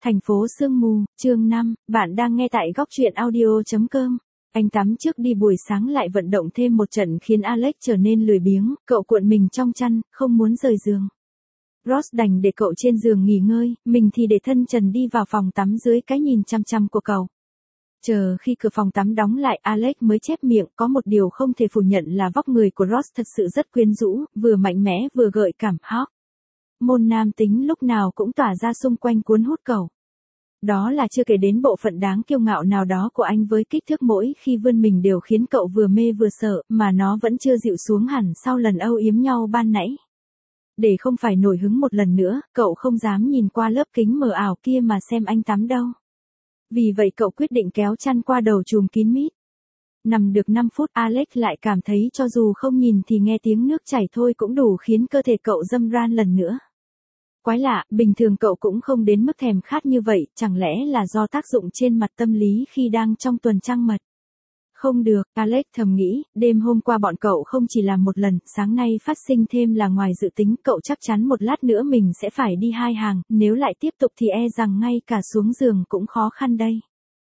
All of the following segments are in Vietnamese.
Thành phố sương mù, chương 5, bạn đang nghe tại góc truyện audio.com. Anh tắm trước đi buổi sáng lại vận động thêm một trận khiến Alex trở nên lười biếng, cậu cuộn mình trong chăn, không muốn rời giường. Ross đành để cậu trên giường nghỉ ngơi, mình thì để thân trần đi vào phòng tắm dưới cái nhìn chăm chăm của cậu. Chờ khi cửa phòng tắm đóng lại, Alex mới chép miệng, có một điều không thể phủ nhận là vóc người của Ross thật sự rất quyến rũ, vừa mạnh mẽ vừa gợi cảm hot. Môn nam tính lúc nào cũng tỏa ra xung quanh cuốn hút cậu. Đó là chưa kể đến bộ phận đáng kiêu ngạo nào đó của anh với kích thước mỗi khi vươn mình đều khiến cậu vừa mê vừa sợ, mà nó vẫn chưa dịu xuống hẳn sau lần âu yếm nhau ban nãy. Để không phải nổi hứng một lần nữa, cậu không dám nhìn qua lớp kính mờ ảo kia mà xem anh tắm đâu. Vì vậy cậu quyết định kéo chăn qua đầu trùm kín mít. Nằm được 5 phút, Alex lại cảm thấy cho dù không nhìn thì nghe tiếng nước chảy thôi cũng đủ khiến cơ thể cậu râm ran lần nữa. Quái lạ, bình thường cậu cũng không đến mức thèm khát như vậy, chẳng lẽ là do tác dụng trên mặt tâm lý khi đang trong tuần trăng mật? Không được, Alex thầm nghĩ, đêm hôm qua bọn cậu không chỉ làm một lần, sáng nay phát sinh thêm là ngoài dự tính, cậu chắc chắn một lát nữa mình sẽ phải đi 2 hàng, nếu lại tiếp tục thì e rằng ngay cả xuống giường cũng khó khăn đây.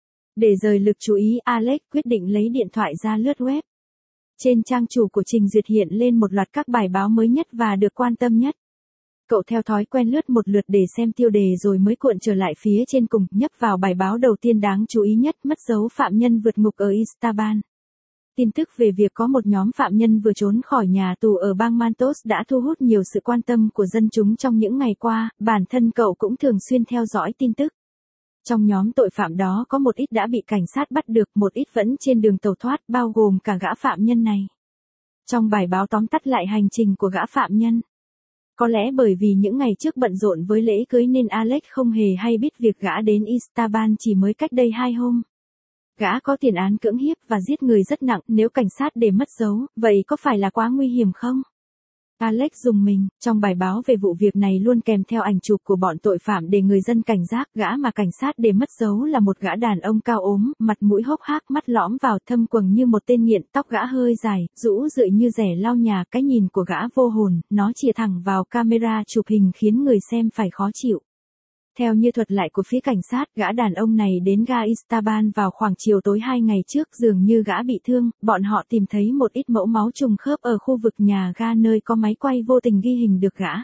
Để rời lực chú ý, Alex quyết định lấy điện thoại ra lướt web. Trên trang chủ của Trình Duyệt hiện lên một loạt các bài báo mới nhất và được quan tâm nhất. Cậu theo thói quen lướt một lượt để xem tiêu đề rồi mới cuộn trở lại phía trên cùng, nhấp vào bài báo đầu tiên đáng chú ý nhất, mất dấu phạm nhân vượt ngục ở Istanbul. Tin tức về việc có một nhóm phạm nhân vừa trốn khỏi nhà tù ở bang Mantos đã thu hút nhiều sự quan tâm của dân chúng trong những ngày qua, bản thân cậu cũng thường xuyên theo dõi tin tức. Trong nhóm tội phạm đó có một ít đã bị cảnh sát bắt được, một ít vẫn trên đường tẩu thoát, bao gồm cả gã phạm nhân này. Trong bài báo tóm tắt lại hành trình của gã phạm nhân. Có lẽ bởi vì những ngày trước bận rộn với lễ cưới nên Alex không hề hay biết việc gã đến Istanbul chỉ mới cách đây 2 hôm. Gã có tiền án cưỡng hiếp và giết người rất nặng, nếu cảnh sát để mất dấu, vậy có phải là quá nguy hiểm không? Alex rùng mình, trong bài báo về vụ việc này luôn kèm theo ảnh chụp của bọn tội phạm để người dân cảnh giác, gã mà cảnh sát để mất dấu là một gã đàn ông cao ốm, mặt mũi hốc hác, mắt lõm vào thâm quầng như một tên nghiện, tóc gã hơi dài, rũ rượi như rẻ lau nhà, cái nhìn của gã vô hồn, nó chĩa thẳng vào camera chụp hình khiến người xem phải khó chịu. Theo như thuật lại của phía cảnh sát, gã đàn ông này đến ga Istanbul vào khoảng chiều tối 2 ngày trước, dường như gã bị thương, bọn họ tìm thấy một ít mẫu máu trùng khớp ở khu vực nhà ga nơi có máy quay vô tình ghi hình được gã.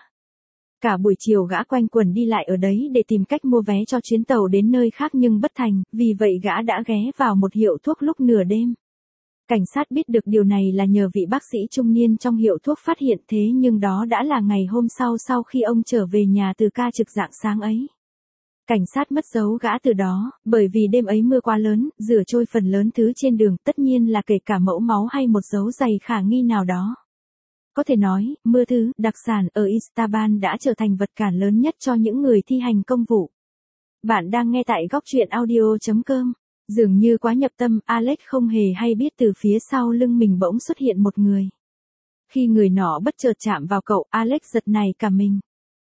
Cả buổi chiều gã quanh quẩn đi lại ở đấy để tìm cách mua vé cho chuyến tàu đến nơi khác nhưng bất thành, vì vậy gã đã ghé vào một hiệu thuốc lúc nửa đêm. Cảnh sát biết được điều này là nhờ vị bác sĩ trung niên trong hiệu thuốc phát hiện, thế nhưng đó đã là ngày hôm sau khi ông trở về nhà từ ca trực rạng sáng ấy. Cảnh sát mất dấu gã từ đó, bởi vì đêm ấy mưa quá lớn, rửa trôi phần lớn thứ trên đường, tất nhiên là kể cả mẫu máu hay một dấu giày khả nghi nào đó. Có thể nói, mưa thứ, đặc sản ở Istanbul đã trở thành vật cản lớn nhất cho những người thi hành công vụ. Bạn đang nghe tại góc truyện audio.com. Dường như quá nhập tâm, Alex không hề hay biết từ phía sau lưng mình bỗng xuất hiện một người. Khi người nọ bất chợt chạm vào cậu, Alex giật nảy cả mình.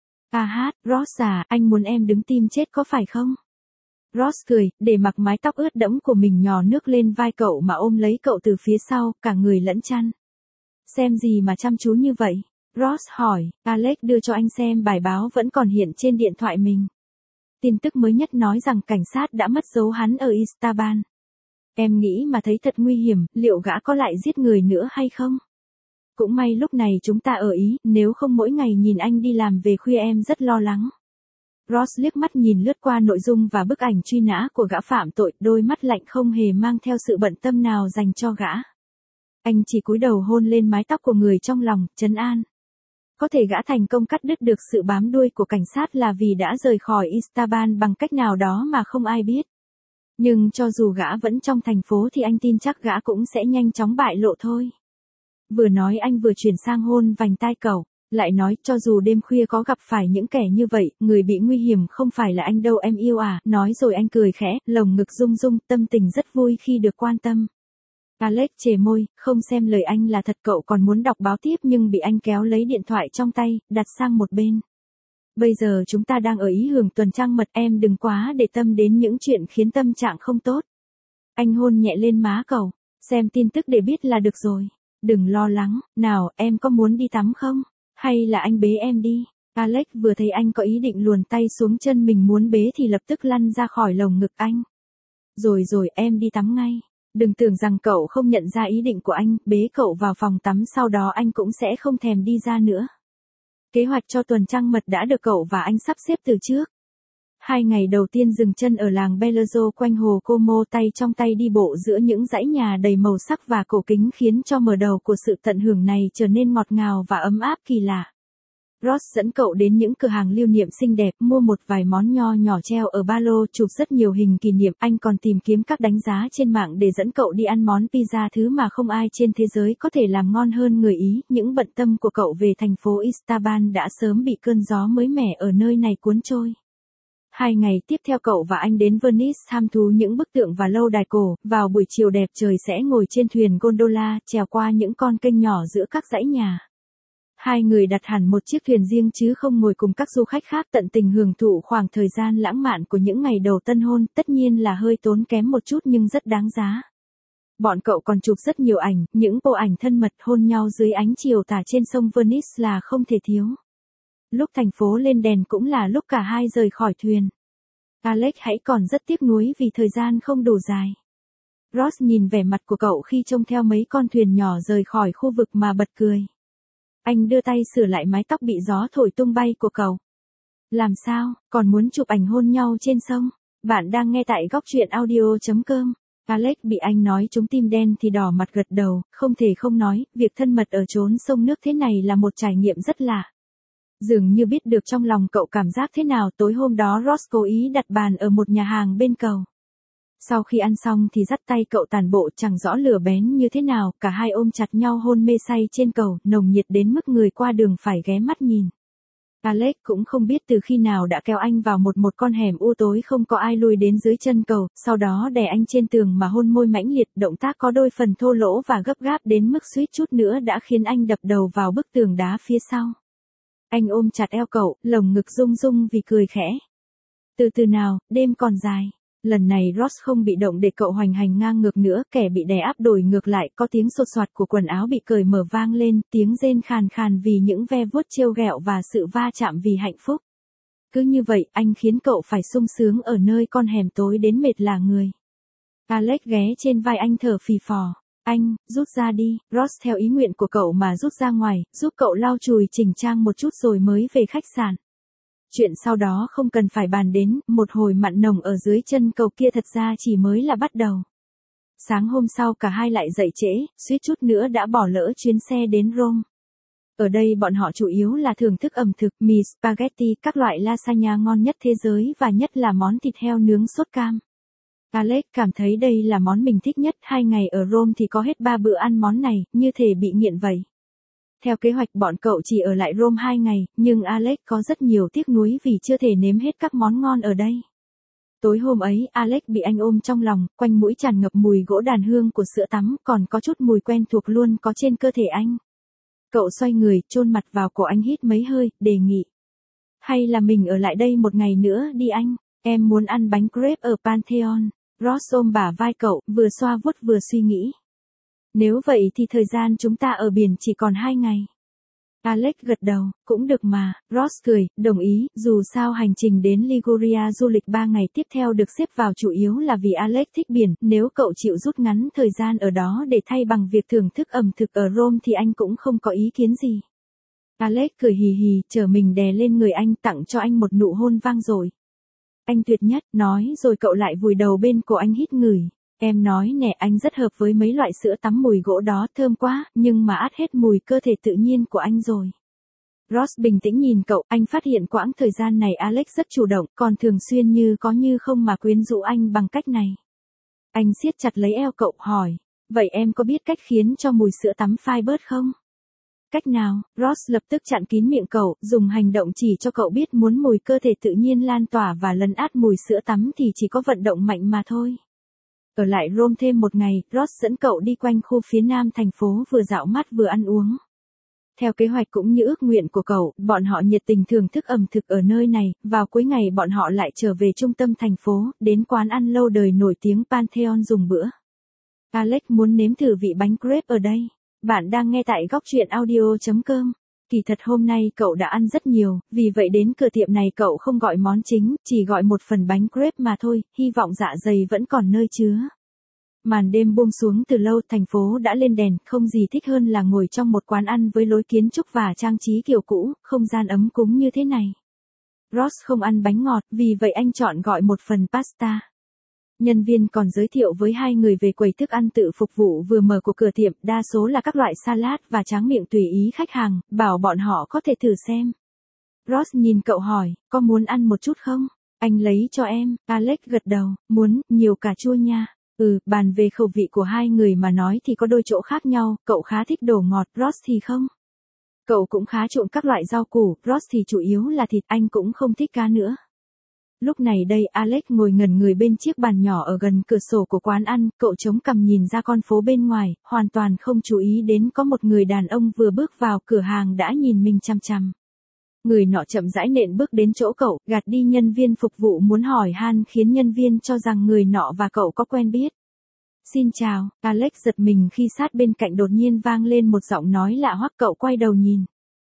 Ross à, anh muốn em đứng tim chết có phải không? Ross cười, để mặc mái tóc ướt đẫm của mình nhò nước lên vai cậu mà ôm lấy cậu từ phía sau, cả người lẫn chăn. Xem gì mà chăm chú như vậy? Ross hỏi, Alex đưa cho anh xem bài báo vẫn còn hiện trên điện thoại mình. Tin tức mới nhất nói rằng cảnh sát đã mất dấu hắn ở Istanbul. Em nghĩ mà thấy thật nguy hiểm, liệu gã có lại giết người nữa hay không? Cũng may lúc này chúng ta ở Ý, nếu không mỗi ngày nhìn anh đi làm về khuya em rất lo lắng. Ross liếc mắt nhìn lướt qua nội dung và bức ảnh truy nã của gã phạm tội, đôi mắt lạnh không hề mang theo sự bận tâm nào dành cho gã. Anh chỉ cúi đầu hôn lên mái tóc của người trong lòng, trấn an. Có thể gã thành công cắt đứt được sự bám đuôi của cảnh sát là vì đã rời khỏi Istanbul bằng cách nào đó mà không ai biết. Nhưng cho dù gã vẫn trong thành phố thì anh tin chắc gã cũng sẽ nhanh chóng bại lộ thôi. Vừa nói anh vừa chuyển sang hôn vành tai cậu, lại nói cho dù đêm khuya có gặp phải những kẻ như vậy, người bị nguy hiểm không phải là anh đâu em yêu à, nói rồi anh cười khẽ, lồng ngực rung rung, tâm tình rất vui khi được quan tâm. Alex chề môi, không xem lời anh là thật, cậu còn muốn đọc báo tiếp nhưng bị anh kéo lấy điện thoại trong tay, đặt sang một bên. Bây giờ chúng ta đang ở Ý hưởng tuần trăng mật, em đừng quá để tâm đến những chuyện khiến tâm trạng không tốt. Anh hôn nhẹ lên má cậu, xem tin tức để biết là được rồi. Đừng lo lắng, nào, em có muốn đi tắm không? Hay là anh bế em đi? Alex vừa thấy anh có ý định luồn tay xuống chân mình muốn bế thì lập tức lăn ra khỏi lồng ngực anh. Rồi rồi, em đi tắm ngay. Đừng tưởng rằng cậu không nhận ra ý định của anh, bế cậu vào phòng tắm sau đó anh cũng sẽ không thèm đi ra nữa. Kế hoạch cho tuần trăng mật đã được cậu và anh sắp xếp từ trước. 2 ngày đầu tiên dừng chân ở làng Bellezzo quanh hồ Como, tay trong tay đi bộ giữa những dãy nhà đầy màu sắc và cổ kính khiến cho mở đầu của sự tận hưởng này trở nên ngọt ngào và ấm áp kỳ lạ. Ross dẫn cậu đến những cửa hàng lưu niệm xinh đẹp, mua một vài món nho nhỏ treo ở ba lô, chụp rất nhiều hình kỷ niệm. Anh còn tìm kiếm các đánh giá trên mạng để dẫn cậu đi ăn món pizza, thứ mà không ai trên thế giới có thể làm ngon hơn người Ý. Những bận tâm của cậu về thành phố Istanbul đã sớm bị cơn gió mới mẻ ở nơi này cuốn trôi. 2 ngày tiếp theo cậu và anh đến Venice tham thú những bức tượng và lâu đài cổ. Vào buổi chiều đẹp trời sẽ ngồi trên thuyền gondola, trèo qua những con kênh nhỏ giữa các dãy nhà. 2 người đặt hẳn một chiếc thuyền riêng chứ không ngồi cùng các du khách khác, tận tình hưởng thụ khoảng thời gian lãng mạn của những ngày đầu tân hôn, tất nhiên là hơi tốn kém một chút nhưng rất đáng giá. Bọn cậu còn chụp rất nhiều ảnh, những bộ ảnh thân mật hôn nhau dưới ánh chiều tà trên sông Venice là không thể thiếu. Lúc thành phố lên đèn cũng là lúc cả hai rời khỏi thuyền. Alex hãy còn rất tiếc nuối vì thời gian không đủ dài. Ross nhìn vẻ mặt của cậu khi trông theo mấy con thuyền nhỏ rời khỏi khu vực mà bật cười. Anh đưa tay sửa lại mái tóc bị gió thổi tung bay của cậu. Làm sao, còn muốn chụp ảnh hôn nhau trên sông? Bạn đang nghe tại góc truyện audio.com. Alex bị anh nói trúng tim đen thì đỏ mặt gật đầu, không thể không nói, việc thân mật ở chốn sông nước thế này là một trải nghiệm rất lạ. Dường như biết được trong lòng cậu cảm giác thế nào, tối hôm đó Ross cố ý đặt bàn ở một nhà hàng bên cầu. Sau khi ăn xong thì dắt tay cậu tản bộ chẳng rõ lửa bén như thế nào, cả hai ôm chặt nhau hôn mê say trên cầu, nồng nhiệt đến mức người qua đường phải ghé mắt nhìn. Alex cũng không biết từ khi nào đã kéo anh vào một con hẻm u tối không có ai lui đến dưới chân cầu, sau đó đè anh trên tường mà hôn môi mãnh liệt, động tác có đôi phần thô lỗ và gấp gáp đến mức suýt chút nữa đã khiến anh đập đầu vào bức tường đá phía sau. Anh ôm chặt eo cậu, lồng ngực rung rung vì cười khẽ. Từ từ nào, đêm còn dài. Lần này Ross không bị động để cậu hoành hành ngang ngược nữa, kẻ bị đè áp đổi ngược lại, có tiếng sột soạt của quần áo bị cởi mở vang lên, tiếng rên khàn khàn vì những ve vuốt trêu ghẹo và sự va chạm vì hạnh phúc. Cứ như vậy, anh khiến cậu phải sung sướng ở nơi con hẻm tối đến mệt lả người. Alex ghé trên vai anh thở phì phò. Anh, rút ra đi. Ross theo ý nguyện của cậu mà rút ra ngoài, giúp cậu lau chùi chỉnh trang một chút rồi mới về khách sạn. Chuyện sau đó không cần phải bàn đến, một hồi mặn nồng ở dưới chân cầu kia thật ra chỉ mới là bắt đầu. Sáng hôm sau cả hai lại dậy trễ, suýt chút nữa đã bỏ lỡ chuyến xe đến Rome. Ở đây bọn họ chủ yếu là thưởng thức ẩm thực, mì spaghetti, các loại lasagna ngon nhất thế giới và nhất là món thịt heo nướng sốt cam. Alex cảm thấy đây là món mình thích nhất, 2 ngày ở Rome thì có hết 3 bữa ăn món này, như thể bị nghiện vậy. Theo kế hoạch bọn cậu chỉ ở lại Rome 2 ngày, nhưng Alex có rất nhiều tiếc nuối vì chưa thể nếm hết các món ngon ở đây. Tối hôm ấy, Alex bị anh ôm trong lòng, quanh mũi tràn ngập mùi gỗ đàn hương của sữa tắm, còn có chút mùi quen thuộc luôn có trên cơ thể anh. Cậu xoay người, chôn mặt vào cổ anh hít mấy hơi, đề nghị. Hay là mình ở lại đây một ngày nữa đi anh, em muốn ăn bánh crepe ở Pantheon. Ross ôm bả vai cậu, vừa xoa vuốt vừa suy nghĩ. Nếu vậy thì thời gian chúng ta ở biển chỉ còn 2 ngày. Alex gật đầu, cũng được mà. Ross cười, đồng ý, dù sao hành trình đến Liguria du lịch 3 ngày tiếp theo được xếp vào chủ yếu là vì Alex thích biển, nếu cậu chịu rút ngắn thời gian ở đó để thay bằng việc thưởng thức ẩm thực ở Rome thì anh cũng không có ý kiến gì. Alex cười hì hì, chở mình đè lên người anh, tặng cho anh một nụ hôn vang dội. Anh tuyệt nhất, nói rồi cậu lại vùi đầu bên cổ anh hít ngửi. Em nói nè, anh rất hợp với mấy loại sữa tắm mùi gỗ đó, thơm quá, nhưng mà át hết mùi cơ thể tự nhiên của anh rồi. Ross bình tĩnh nhìn cậu, anh phát hiện quãng thời gian này Alex rất chủ động, còn thường xuyên như có như không mà quyến rũ anh bằng cách này. Anh siết chặt lấy eo cậu, hỏi, vậy em có biết cách khiến cho mùi sữa tắm phai bớt không? Cách nào? Ross lập tức chặn kín miệng cậu, dùng hành động chỉ cho cậu biết muốn mùi cơ thể tự nhiên lan tỏa và lấn át mùi sữa tắm thì chỉ có vận động mạnh mà thôi. Ở lại Rome thêm một ngày, Ross dẫn cậu đi quanh khu phía nam thành phố vừa dạo mát vừa ăn uống. Theo kế hoạch cũng như ước nguyện của cậu, bọn họ nhiệt tình thưởng thức ẩm thực ở nơi này, vào cuối ngày bọn họ lại trở về trung tâm thành phố, đến quán ăn lâu đời nổi tiếng Pantheon dùng bữa. Alex muốn nếm thử vị bánh crepe ở đây. Bạn đang nghe tại góc truyện audio.com. Kỳ thật hôm nay cậu đã ăn rất nhiều, vì vậy đến cửa tiệm này cậu không gọi món chính, chỉ gọi một phần bánh crepe mà thôi, hy vọng dạ dày vẫn còn nơi chứa. Màn đêm buông xuống từ lâu, thành phố đã lên đèn, không gì thích hơn là ngồi trong một quán ăn với lối kiến trúc và trang trí kiểu cũ, không gian ấm cúng như thế này. Ross không ăn bánh ngọt, vì vậy anh chọn gọi một phần pasta. Nhân viên còn giới thiệu với hai người về quầy thức ăn tự phục vụ vừa mở của cửa tiệm, đa số là các loại salad và tráng miệng tùy ý khách hàng, bảo bọn họ có thể thử xem. Ross nhìn cậu hỏi, có muốn ăn một chút không? Anh lấy cho em, Alex gật đầu, muốn, nhiều cà chua nha. Bàn về khẩu vị của hai người mà nói thì có đôi chỗ khác nhau, cậu khá thích đồ ngọt, Ross thì không. Cậu cũng khá chuộng các loại rau củ, Ross thì chủ yếu là thịt, anh cũng không thích cá nữa. Lúc này đây Alex ngồi ngẩn người bên chiếc bàn nhỏ ở gần cửa sổ của quán ăn, cậu chống cằm nhìn ra con phố bên ngoài, hoàn toàn không chú ý đến có một người đàn ông vừa bước vào cửa hàng đã nhìn mình chằm chằm. Người nọ chậm rãi nện bước đến chỗ cậu, gạt đi nhân viên phục vụ muốn hỏi han khiến nhân viên cho rằng người nọ và cậu có quen biết. Xin chào, Alex giật mình khi sát bên cạnh đột nhiên vang lên một giọng nói lạ hoắc, cậu quay đầu nhìn.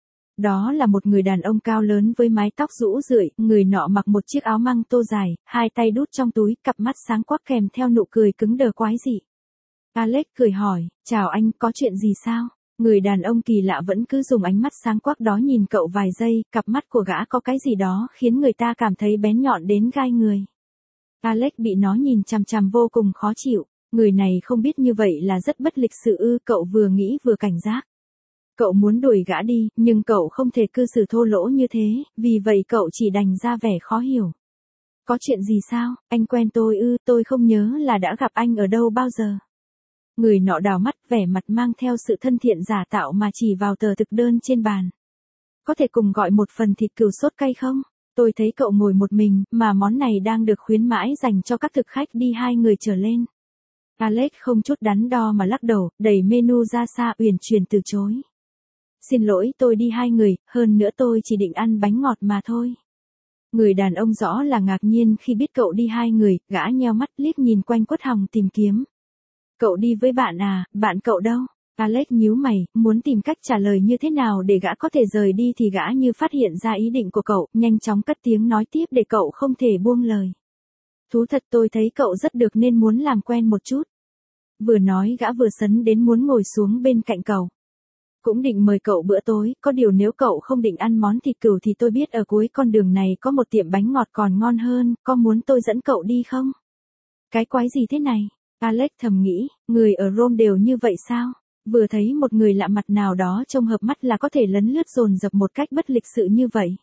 Đó là một người đàn ông cao lớn với mái tóc rũ rượi, người nọ mặc một chiếc áo măng tô dài, hai tay đút trong túi, cặp mắt sáng quắc kèm theo nụ cười cứng đờ quái dị. Alex cười hỏi, chào anh, có chuyện gì sao? Người đàn ông kỳ lạ vẫn cứ dùng ánh mắt sáng quắc đó nhìn cậu vài giây, cặp mắt của gã có cái gì đó khiến người ta cảm thấy bén nhọn đến gai người. Alex bị nó nhìn chằm chằm vô cùng khó chịu, người này không biết như vậy là rất bất lịch sự cậu vừa nghĩ vừa cảnh giác. Cậu muốn đuổi gã đi, nhưng cậu không thể cư xử thô lỗ như thế, vì vậy cậu chỉ đành ra vẻ khó hiểu. Có chuyện gì sao, anh quen tôi tôi không nhớ là đã gặp anh ở đâu bao giờ. Người nọ đào mắt, vẻ mặt mang theo sự thân thiện giả tạo mà chỉ vào tờ thực đơn trên bàn. Có thể cùng gọi một phần thịt cừu sốt cay không? Tôi thấy cậu ngồi một mình, mà món này đang được khuyến mãi dành cho các thực khách đi 2 người trở lên. Alex không chút đắn đo mà lắc đầu, đẩy menu ra xa, uyển chuyển từ chối. Xin lỗi, tôi đi 2 người, hơn nữa tôi chỉ định ăn bánh ngọt mà thôi. Người đàn ông rõ là ngạc nhiên khi biết cậu đi 2 người, gã nheo mắt liếc nhìn quanh quất họng tìm kiếm. Cậu đi với bạn à, bạn cậu đâu? Alex nhíu mày, muốn tìm cách trả lời như thế nào để gã có thể rời đi thì gã như phát hiện ra ý định của cậu, nhanh chóng cất tiếng nói tiếp để cậu không thể buông lời. Thú thật, tôi thấy cậu rất được nên muốn làm quen một chút. Vừa nói gã vừa sấn đến muốn ngồi xuống bên cạnh cậu. Cũng định mời cậu bữa tối, có điều nếu cậu không định ăn món thịt cừu thì tôi biết ở cuối con đường này có một tiệm bánh ngọt còn ngon hơn, có muốn tôi dẫn cậu đi không? Cái quái gì thế này? Alex thầm nghĩ, người ở Rome đều như vậy sao? Vừa thấy một người lạ mặt nào đó trông hợp mắt là có thể lấn lướt dồn dập một cách bất lịch sự như vậy.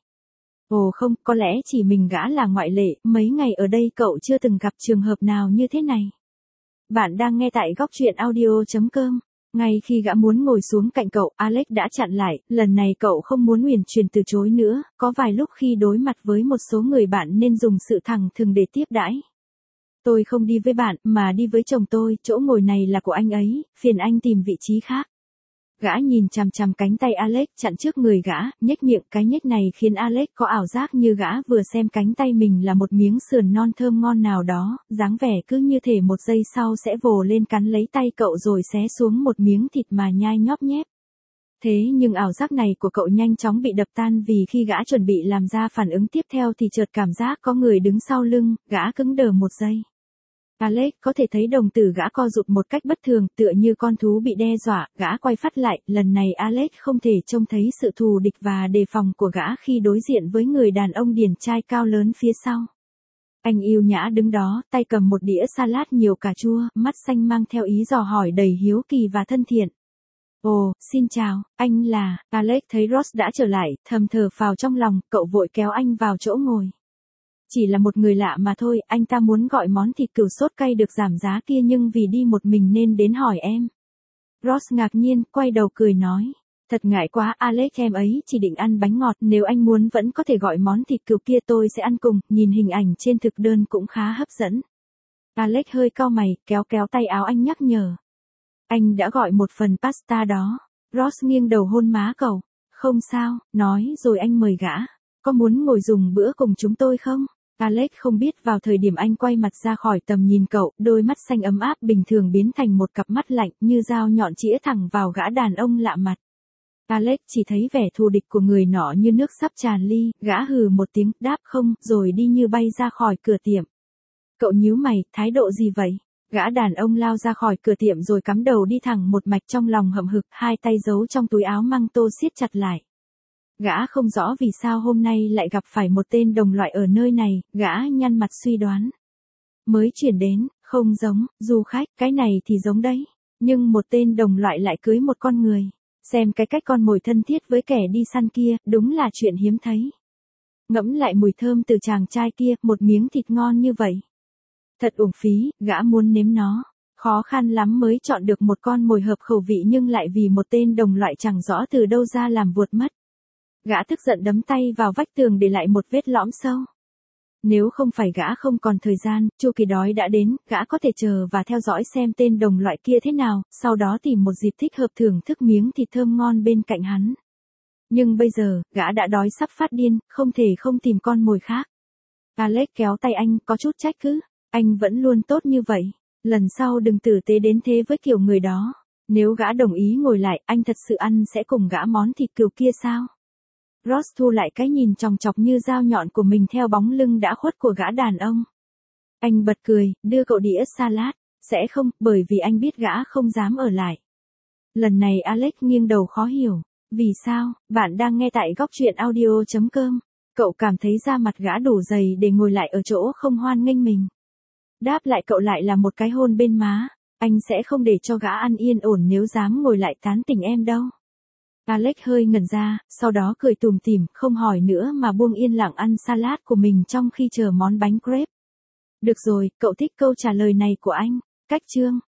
Ồ không, có lẽ chỉ mình gã là ngoại lệ, mấy ngày ở đây cậu chưa từng gặp trường hợp nào như thế này. Bạn đang nghe tại góc truyện audio.com. Ngay khi gã muốn ngồi xuống cạnh cậu, Alex đã chặn lại, lần này cậu không muốn uyển chuyển từ chối nữa, có vài lúc khi đối mặt với một số người bạn nên dùng sự thẳng thừng để tiếp đãi. Tôi không đi với bạn, mà đi với chồng tôi, chỗ ngồi này là của anh ấy, phiền anh tìm vị trí khác. Gã nhìn chằm chằm cánh tay Alex chặn trước người gã, nhếch miệng, cái nhếch này khiến Alex có ảo giác như gã vừa xem cánh tay mình là một miếng sườn non thơm ngon nào đó, dáng vẻ cứ như thể một giây sau sẽ vồ lên cắn lấy tay cậu rồi xé xuống một miếng thịt mà nhai nhóp nhép. Thế nhưng ảo giác này của cậu nhanh chóng bị đập tan vì khi gã chuẩn bị làm ra phản ứng tiếp theo thì chợt cảm giác có người đứng sau lưng, gã cứng đờ một giây. Alex có thể thấy đồng tử gã co rụt một cách bất thường, tựa như con thú bị đe dọa, gã quay phát lại, lần này Alex không thể trông thấy sự thù địch và đề phòng của gã khi đối diện với người đàn ông điển trai cao lớn phía sau. Anh yêu nhã đứng đó, tay cầm một đĩa salad nhiều cà chua, mắt xanh mang theo ý dò hỏi đầy hiếu kỳ và thân thiện. Ồ, xin chào, anh là, Alex thấy Ross đã trở lại, thầm thở phào trong lòng, cậu vội kéo anh vào chỗ ngồi. Chỉ là một người lạ mà thôi, anh ta muốn gọi món thịt cừu sốt cay được giảm giá kia nhưng vì đi một mình nên đến hỏi em. Ross ngạc nhiên, quay đầu cười nói. Thật ngại quá Alex, em ấy chỉ định ăn bánh ngọt, nếu anh muốn vẫn có thể gọi món thịt cừu kia tôi sẽ ăn cùng, nhìn hình ảnh trên thực đơn cũng khá hấp dẫn. Alex hơi cau mày, kéo tay áo anh nhắc nhở. Anh đã gọi một phần pasta đó. Ross nghiêng đầu hôn má cậu. Không sao, nói rồi anh mời gã. Có muốn ngồi dùng bữa cùng chúng tôi không? Alex không biết vào thời điểm anh quay mặt ra khỏi tầm nhìn cậu, đôi mắt xanh ấm áp bình thường biến thành một cặp mắt lạnh như dao nhọn chĩa thẳng vào gã đàn ông lạ mặt. Alex chỉ thấy vẻ thù địch của người nọ như nước sắp tràn ly, gã hừ một tiếng, đáp không, rồi đi như bay ra khỏi cửa tiệm. Cậu nhíu mày, thái độ gì vậy? Gã đàn ông lao ra khỏi cửa tiệm rồi cắm đầu đi thẳng một mạch, trong lòng hậm hực, hai tay giấu trong túi áo măng tô siết chặt lại. Gã không rõ vì sao hôm nay lại gặp phải một tên đồng loại ở nơi này, gã nhăn mặt suy đoán. Mới chuyển đến, không giống, du khách, cái này thì giống đấy. Nhưng một tên đồng loại lại cưới một con người. Xem cái cách con mồi thân thiết với kẻ đi săn kia, đúng là chuyện hiếm thấy. Ngẫm lại mùi thơm từ chàng trai kia, một miếng thịt ngon như vậy. Thật uổng phí, gã muốn nếm nó. Khó khăn lắm mới chọn được một con mồi hợp khẩu vị nhưng lại vì một tên đồng loại chẳng rõ từ đâu ra làm vuột mất. Gã tức giận đấm tay vào vách tường để lại một vết lõm sâu. Nếu không phải gã không còn thời gian, chu kỳ đói đã đến, gã có thể chờ và theo dõi xem tên đồng loại kia thế nào, sau đó tìm một dịp thích hợp thưởng thức miếng thịt thơm ngon bên cạnh hắn. Nhưng bây giờ, gã đã đói sắp phát điên, không thể không tìm con mồi khác. Alex kéo tay anh, có chút trách cứ. Anh vẫn luôn tốt như vậy. Lần sau đừng tử tế đến thế với kiểu người đó. Nếu gã đồng ý ngồi lại, anh thật sự ăn sẽ cùng gã món thịt cừu kia sao? Ross thu lại cái nhìn chòng chọc như dao nhọn của mình theo bóng lưng đã khuất của gã đàn ông. Anh bật cười, đưa cậu đĩa salad. Sẽ không, bởi vì anh biết gã không dám ở lại. Lần này Alex nghiêng đầu khó hiểu. Vì sao? Bạn đang nghe tại góc truyện audio.com. Cậu cảm thấy da mặt gã đủ dày để ngồi lại ở chỗ không hoan nghênh mình. Đáp lại cậu lại là một cái hôn bên má. Anh sẽ không để cho gã ăn yên ổn nếu dám ngồi lại tán tỉnh em đâu. Alex hơi ngẩn ra, sau đó cười tủm tỉm, không hỏi nữa mà buông yên lặng ăn salad của mình trong khi chờ món bánh crepe. Được rồi, cậu thích câu trả lời này của anh. Cách chương